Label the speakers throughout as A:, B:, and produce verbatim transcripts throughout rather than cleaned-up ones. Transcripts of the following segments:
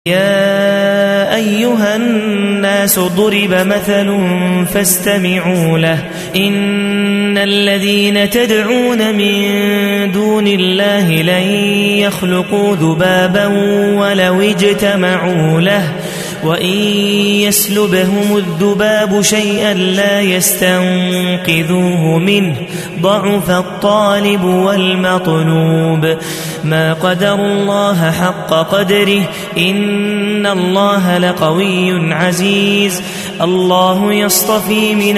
A: يا أيها الناس ضرب مثل فاستمعوا له إن الذين تدعون من دون الله لن يخلقوا ذبابا ولو اجتمعوا له وإن يسلبهم الذباب شيئا لا يستنقذوه منه ضعف الطالب والمطلوب ما قدر الله حق قدره إن الله لقوي عزيز الله يصطفي من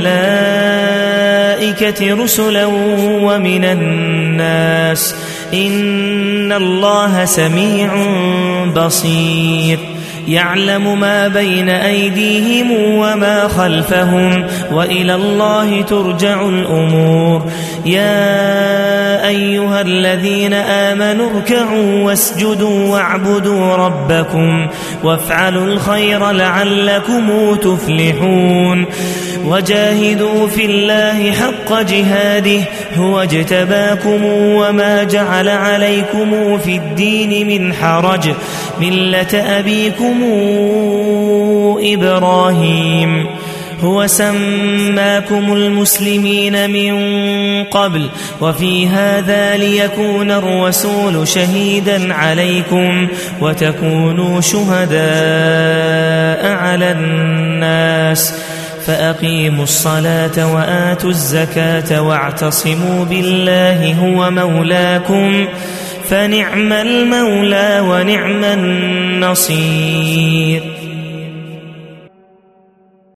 A: الملائكة رسلا ومن الناس إن الله سميع بصير يعلم ما بين أيديهم وما خلفهم وإلى الله ترجع الأمور يا أيها الذين آمنوا اركعوا واسجدوا واعبدوا ربكم وافعلوا الخير لعلكم تفلحون وجاهدوا في الله حق جهاده هو اجتباكم وما جعل عليكم في الدين من حرج ملة أبيكم إبراهيم هو سماكم المسلمين من قبل وفي هذا ليكون الرسول شهيدا عليكم وتكونوا شهداء على الناس فأقيموا الصلاة وآتوا الزكاة واعتصموا بالله هو مولاكم فنعم المولى ونعم النصير